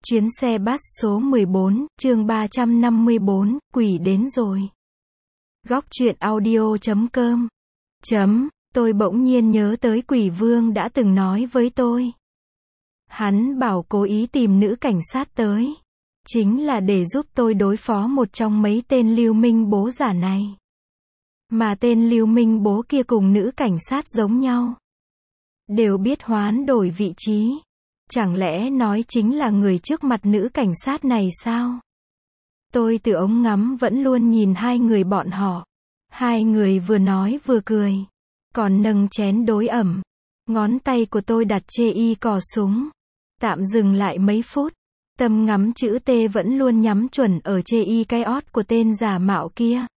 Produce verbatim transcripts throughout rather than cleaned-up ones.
Chuyến xe bus số mười bốn, chương ba trăm năm mươi bốn, quỷ đến rồi. Góc truyện audio chấm com. Chấm, tôi bỗng nhiên nhớ tới quỷ vương đã từng nói với tôi. Hắn bảo cố ý tìm nữ cảnh sát tới. Chính là để giúp tôi đối phó một trong mấy tên lưu minh bố giả này. Mà tên lưu minh bố kia cùng nữ cảnh sát giống nhau. Đều biết hoán đổi vị trí. Chẳng lẽ nói chính là người trước mặt nữ cảnh sát này sao? Tôi từ ống ngắm vẫn luôn nhìn hai người bọn họ. Hai người vừa nói vừa cười. Còn nâng chén đối ẩm. Ngón tay của tôi đặt chê y cò súng. Tạm dừng lại mấy phút. Tâm ngắm chữ T vẫn luôn nhắm chuẩn ở chê y cái ót của tên giả mạo kia.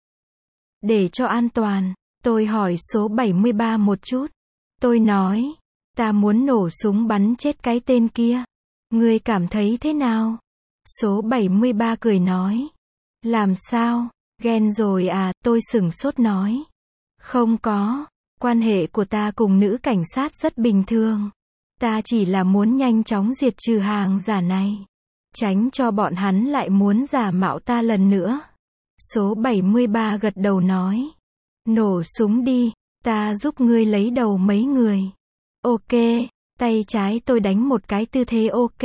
Để cho an toàn, tôi hỏi số bảy mươi ba một chút. Tôi nói, ta muốn nổ súng bắn chết cái tên kia. Ngươi cảm thấy thế nào? Số bảy mươi ba cười nói. Làm sao? Ghen rồi à? Tôi sửng sốt nói. Không có. Quan hệ của ta cùng nữ cảnh sát rất bình thường. Ta chỉ là muốn nhanh chóng diệt trừ hàng giả này. Tránh cho bọn hắn lại muốn giả mạo ta lần nữa. Số bảy mươi ba gật đầu nói. Nổ súng đi, ta giúp ngươi lấy đầu mấy người. Ok, tay trái tôi đánh một cái tư thế ok.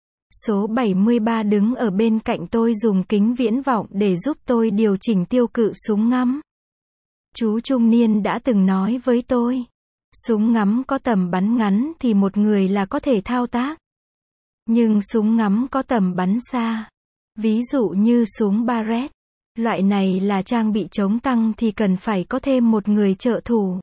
Số bảy mươi ba đứng ở bên cạnh tôi dùng kính viễn vọng để giúp tôi điều chỉnh tiêu cự súng ngắm. Chú trung niên đã từng nói với tôi. Súng ngắm có tầm bắn ngắn thì một người là có thể thao tác. Nhưng súng ngắm có tầm bắn xa. Ví dụ như súng Barrett. Loại này là trang bị chống tăng thì cần phải có thêm một người trợ thủ.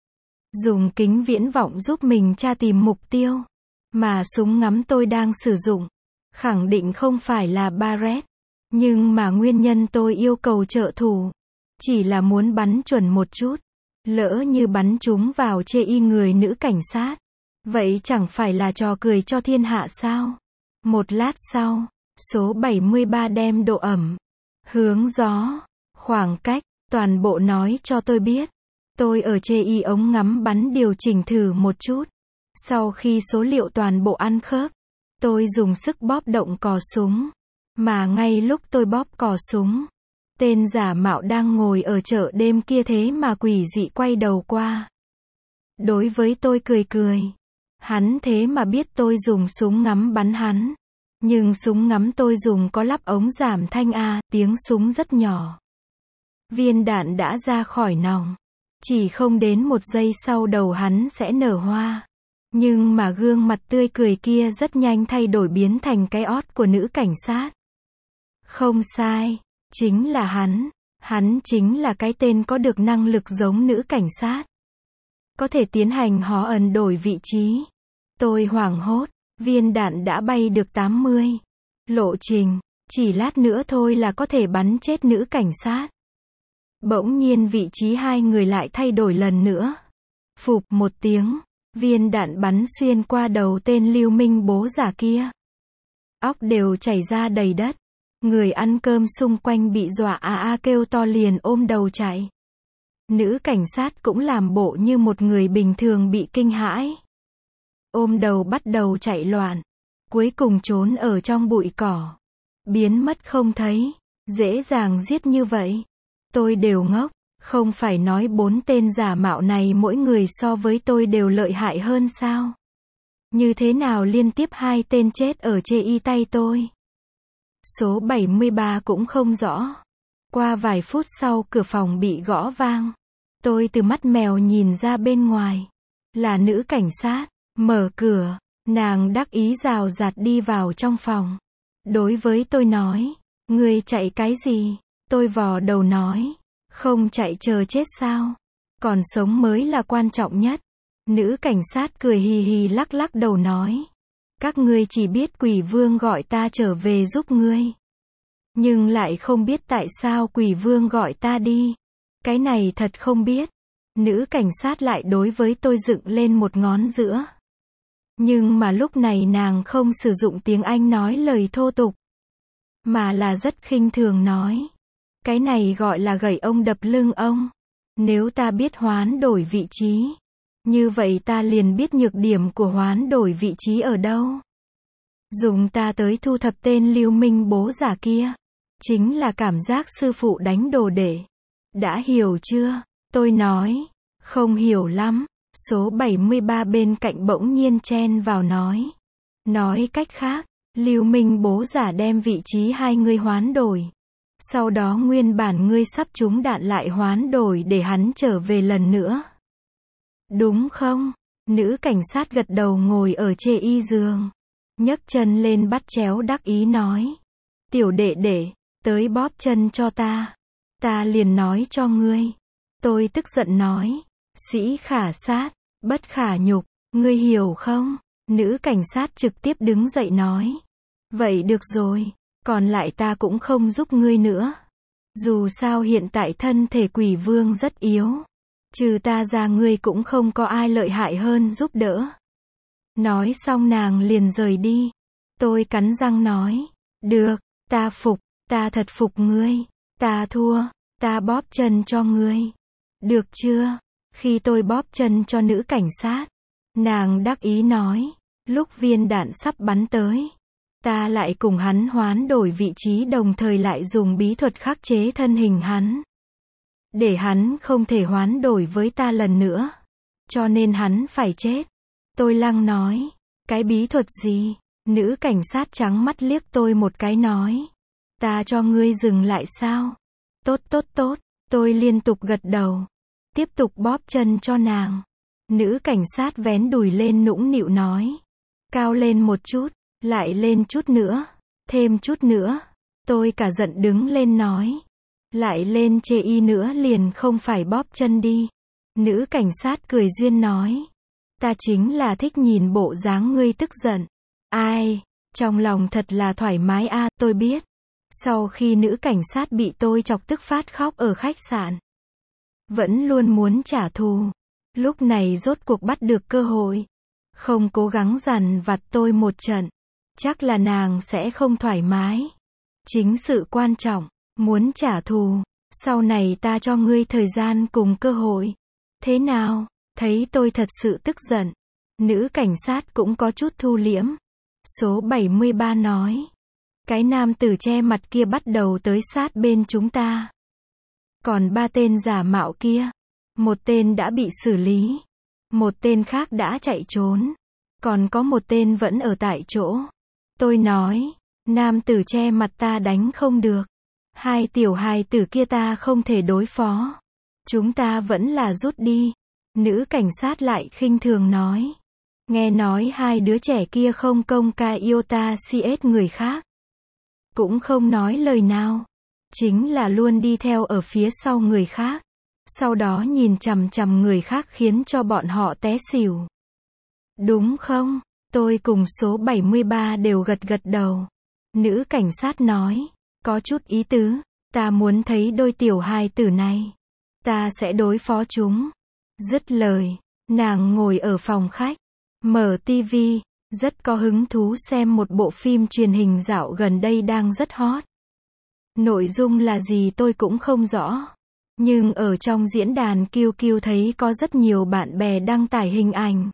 Dùng kính viễn vọng giúp mình tra tìm mục tiêu. Mà súng ngắm tôi đang sử dụng. Khẳng định không phải là Barrett. Nhưng mà nguyên nhân tôi yêu cầu trợ thủ. Chỉ là muốn bắn chuẩn một chút. Lỡ như bắn chúng vào chê y người nữ cảnh sát. Vậy chẳng phải là trò cười cho thiên hạ sao? Một lát sau, số bảy mươi ba đem độ ẩm, hướng gió, khoảng cách, toàn bộ nói cho tôi biết. Tôi ở chê y ống ngắm bắn điều chỉnh thử một chút. Sau khi số liệu toàn bộ ăn khớp, tôi dùng sức bóp động cò súng. Mà ngay lúc tôi bóp cò súng, tên giả mạo đang ngồi ở chợ đêm kia thế mà quỷ dị quay đầu qua. Đối với tôi cười cười. Hắn thế mà biết tôi dùng súng ngắm bắn hắn. Nhưng súng ngắm tôi dùng có lắp ống giảm thanh A, tiếng súng rất nhỏ. Viên đạn đã ra khỏi nòng. Chỉ không đến một giây sau đầu hắn sẽ nở hoa. Nhưng mà gương mặt tươi cười kia rất nhanh thay đổi biến thành cái ót của nữ cảnh sát. Không sai, chính là hắn. Hắn chính là cái tên có được năng lực giống nữ cảnh sát. Có thể tiến hành hó ẩn đổi vị trí. Tôi hoảng hốt, viên đạn đã bay được tám mươi. Lộ trình, chỉ lát nữa thôi là có thể bắn chết nữ cảnh sát. Bỗng nhiên vị trí hai người lại thay đổi lần nữa. Phụp một tiếng, viên đạn bắn xuyên qua đầu tên lưu minh bố giả kia. Óc đều chảy ra đầy đất. Người ăn cơm xung quanh bị dọa a a kêu to liền ôm đầu chạy. Nữ cảnh sát cũng làm bộ như một người bình thường bị kinh hãi. Ôm đầu bắt đầu chạy loạn. Cuối cùng trốn ở trong bụi cỏ. Biến mất không thấy. Dễ dàng giết như vậy. Tôi đều ngốc. Không phải nói bốn tên giả mạo này mỗi người so với tôi đều lợi hại hơn sao? Như thế nào liên tiếp hai tên chết ở chê y tay tôi? Số bảy mươi ba cũng không rõ. Qua vài phút sau cửa phòng bị gõ vang. Tôi từ mắt mèo nhìn ra bên ngoài. Là nữ cảnh sát. Mở cửa. Nàng đắc ý rào rạt đi vào trong phòng. Đối với tôi nói. Ngươi chạy cái gì? Tôi vò đầu nói. Không chạy chờ chết sao? Còn sống mới là quan trọng nhất. Nữ cảnh sát cười hì hì lắc lắc đầu nói. Các ngươi chỉ biết quỷ vương gọi ta trở về giúp ngươi. Nhưng lại không biết tại sao quỷ vương gọi ta đi. Cái này thật không biết. Nữ cảnh sát lại đối với tôi dựng lên một ngón giữa. Nhưng mà lúc này nàng không sử dụng tiếng Anh nói lời thô tục. Mà là rất khinh thường nói. Cái này gọi là gẩy ông đập lưng ông. Nếu ta biết hoán đổi vị trí. Như vậy ta liền biết nhược điểm của hoán đổi vị trí ở đâu. Dùng ta tới thu thập tên lưu minh bố giả kia. Chính là cảm giác sư phụ đánh đồ đệ. Đã hiểu chưa? Tôi nói. Không hiểu lắm. Số bảy mươi ba bên cạnh bỗng nhiên chen vào nói. Nói cách khác, lưu minh bố giả đem vị trí hai ngươi hoán đổi. Sau đó nguyên bản ngươi sắp trúng đạn lại hoán đổi để hắn trở về lần nữa. Đúng không? Nữ cảnh sát gật đầu ngồi ở chê y giường. Nhấc chân lên bắt chéo đắc ý nói. Tiểu đệ đệ, tới bóp chân cho ta. Ta liền nói cho ngươi. Tôi tức giận nói. Sĩ khả sát, bất khả nhục, ngươi hiểu không? Nữ cảnh sát trực tiếp đứng dậy nói. Vậy được rồi, còn lại ta cũng không giúp ngươi nữa. Dù sao hiện tại thân thể quỷ vương rất yếu. Trừ ta ra ngươi cũng không có ai lợi hại hơn giúp đỡ. Nói xong nàng liền rời đi. Tôi cắn răng nói. Được, ta phục, ta thật phục ngươi. Ta thua, ta bóp chân cho ngươi. Được chưa? Khi tôi bóp chân cho nữ cảnh sát, nàng đắc ý nói. Lúc viên đạn sắp bắn tới, ta lại cùng hắn hoán đổi vị trí đồng thời lại dùng bí thuật khắc chế thân hình hắn. Để hắn không thể hoán đổi với ta lần nữa. Cho nên hắn phải chết. Tôi lăng nói. Cái bí thuật gì? Nữ cảnh sát trắng mắt liếc tôi một cái nói. Ta cho ngươi dừng lại sao? Tốt tốt tốt. Tôi liên tục gật đầu. Tiếp tục bóp chân cho nàng. Nữ cảnh sát vén đùi lên nũng nịu nói. Cao lên một chút. Lại lên chút nữa. Thêm chút nữa. Tôi cả giận đứng lên nói. Lại lên chê y nữa liền không phải bóp chân đi. Nữ cảnh sát cười duyên nói. Ta chính là thích nhìn bộ dáng ngươi tức giận. Ai, trong lòng thật là thoải mái a, à, tôi biết. Sau khi nữ cảnh sát bị tôi chọc tức phát khóc ở khách sạn. Vẫn luôn muốn trả thù. Lúc này rốt cuộc bắt được cơ hội. Không cố gắng dằn vặt tôi một trận. Chắc là nàng sẽ không thoải mái. Chính sự quan trọng. Muốn trả thù. Sau này ta cho ngươi thời gian cùng cơ hội. Thế nào? Thấy tôi thật sự tức giận. Nữ cảnh sát cũng có chút thu liễm. Số bảy mươi ba nói. Cái nam tử che mặt kia bắt đầu tới sát bên chúng ta. Còn ba tên giả mạo kia. Một tên đã bị xử lý. Một tên khác đã chạy trốn. Còn có một tên vẫn ở tại chỗ. Tôi nói. Nam tử che mặt ta đánh không được. Hai tiểu hài tử kia ta không thể đối phó. Chúng ta vẫn là rút đi. Nữ cảnh sát lại khinh thường nói. Nghe nói hai đứa trẻ kia không công khai yêu ta cs người khác. Cũng không nói lời nào. Chính là luôn đi theo ở phía sau người khác. Sau đó nhìn chằm chằm người khác khiến cho bọn họ té xỉu. Đúng không? Tôi cùng số bảy mươi ba đều gật gật đầu. Nữ cảnh sát nói. Có chút ý tứ. Ta muốn thấy đôi tiểu hài tử này. Ta sẽ đối phó chúng. Dứt lời. Nàng ngồi ở phòng khách. Mở tivi. Rất có hứng thú xem một bộ phim truyền hình dạo gần đây đang rất hot. Nội dung là gì tôi cũng không rõ. Nhưng ở trong diễn đàn Q Q thấy có rất nhiều bạn bè đăng tải hình ảnh.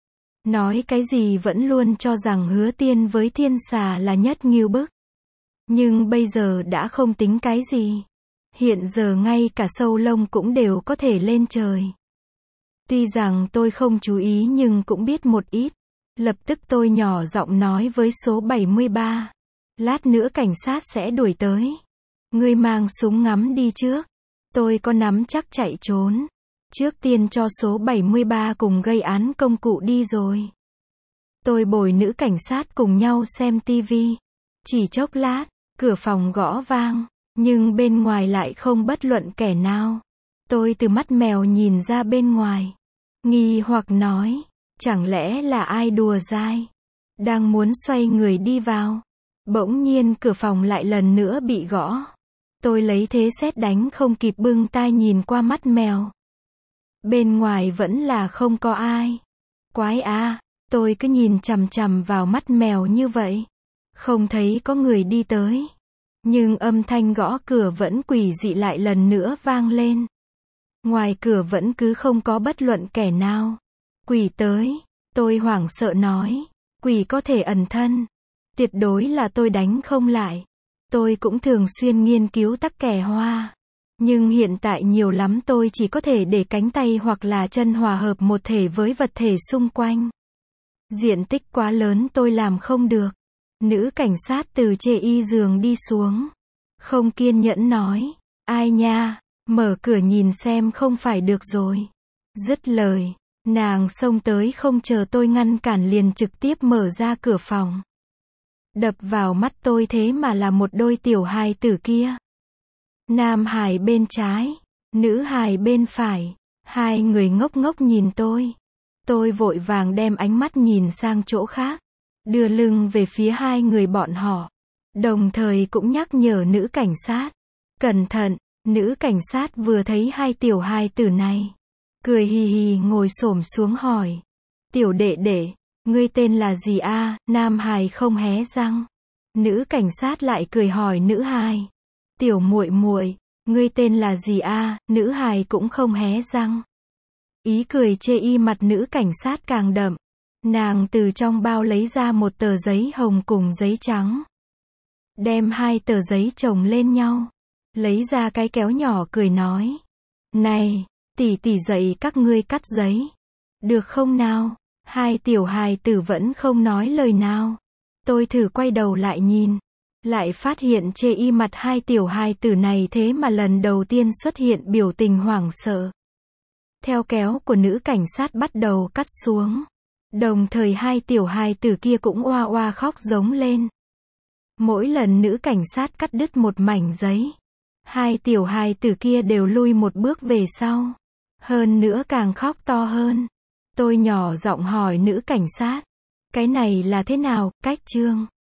Nói cái gì vẫn luôn cho rằng Hứa Tiên với Thiên Xà là nhất ngưu bức. Nhưng bây giờ đã không tính cái gì. Hiện giờ ngay cả sâu lông cũng đều có thể lên trời. Tuy rằng tôi không chú ý nhưng cũng biết một ít. Lập tức tôi nhỏ giọng nói với số bảy mươi ba. Lát nữa cảnh sát sẽ đuổi tới. Ngươi mang súng ngắm đi trước. Tôi có nắm chắc chạy trốn. Trước tiên cho số bảy mươi ba cùng gây án công cụ đi rồi. Tôi bồi nữ cảnh sát cùng nhau xem tivi. Chỉ chốc lát, cửa phòng gõ vang. Nhưng bên ngoài lại không bất luận kẻ nào. Tôi từ mắt mèo nhìn ra bên ngoài. Nghi hoặc nói. Chẳng lẽ là ai đùa dai? Đang muốn xoay người đi vào. Bỗng nhiên cửa phòng lại lần nữa bị gõ. Tôi lấy thế sét đánh không kịp bưng tai nhìn qua mắt mèo. Bên ngoài vẫn là không có ai. Quái à, tôi cứ nhìn chằm chằm vào mắt mèo như vậy. Không thấy có người đi tới. Nhưng âm thanh gõ cửa vẫn quỷ dị lại lần nữa vang lên. Ngoài cửa vẫn cứ không có bất luận kẻ nào. Quỷ tới. Tôi hoảng sợ nói. Quỷ có thể ẩn thân. Tuyệt đối là tôi đánh không lại. Tôi cũng thường xuyên nghiên cứu tắc kè hoa. Nhưng hiện tại nhiều lắm tôi chỉ có thể để cánh tay hoặc là chân hòa hợp một thể với vật thể xung quanh. Diện tích quá lớn tôi làm không được. Nữ cảnh sát từ chê y giường đi xuống. Không kiên nhẫn nói. Ai nha, mở cửa nhìn xem không phải được rồi. Dứt lời, nàng xông tới không chờ tôi ngăn cản liền trực tiếp mở ra cửa phòng. Đập vào mắt tôi thế mà là một đôi tiểu hài tử kia. Nam hài bên trái, nữ hài bên phải. Hai người ngốc ngốc nhìn tôi. Tôi vội vàng đem ánh mắt nhìn sang chỗ khác. Đưa lưng về phía hai người bọn họ. Đồng thời cũng nhắc nhở nữ cảnh sát. Cẩn thận, nữ cảnh sát vừa thấy hai tiểu hài tử này. Cười hì hì ngồi xổm xuống hỏi. Tiểu đệ đệ, ngươi tên là gì a? Nam hài không hé răng. Nữ cảnh sát lại cười hỏi nữ hài. Tiểu muội muội, ngươi tên là gì a? Nữ hài cũng không hé răng. Ý cười chê y mặt nữ cảnh sát càng đậm. Nàng từ trong bao lấy ra một tờ giấy hồng cùng giấy trắng. Đem hai tờ giấy chồng lên nhau. Lấy ra cái kéo nhỏ cười nói. Này, tỷ tỷ dạy các ngươi cắt giấy. Được không nào? Hai tiểu hài tử vẫn không nói lời nào. Tôi thử quay đầu lại nhìn. Lại phát hiện chê y mặt hai tiểu hài tử này thế mà lần đầu tiên xuất hiện biểu tình hoảng sợ. Theo kéo của nữ cảnh sát bắt đầu cắt xuống. Đồng thời hai tiểu hài tử kia cũng oa oa khóc giống lên. Mỗi lần nữ cảnh sát cắt đứt một mảnh giấy, hai tiểu hài tử kia đều lui một bước về sau. Hơn nữa càng khóc to hơn. Tôi nhỏ giọng hỏi nữ cảnh sát. Cái này là thế nào, cách chương?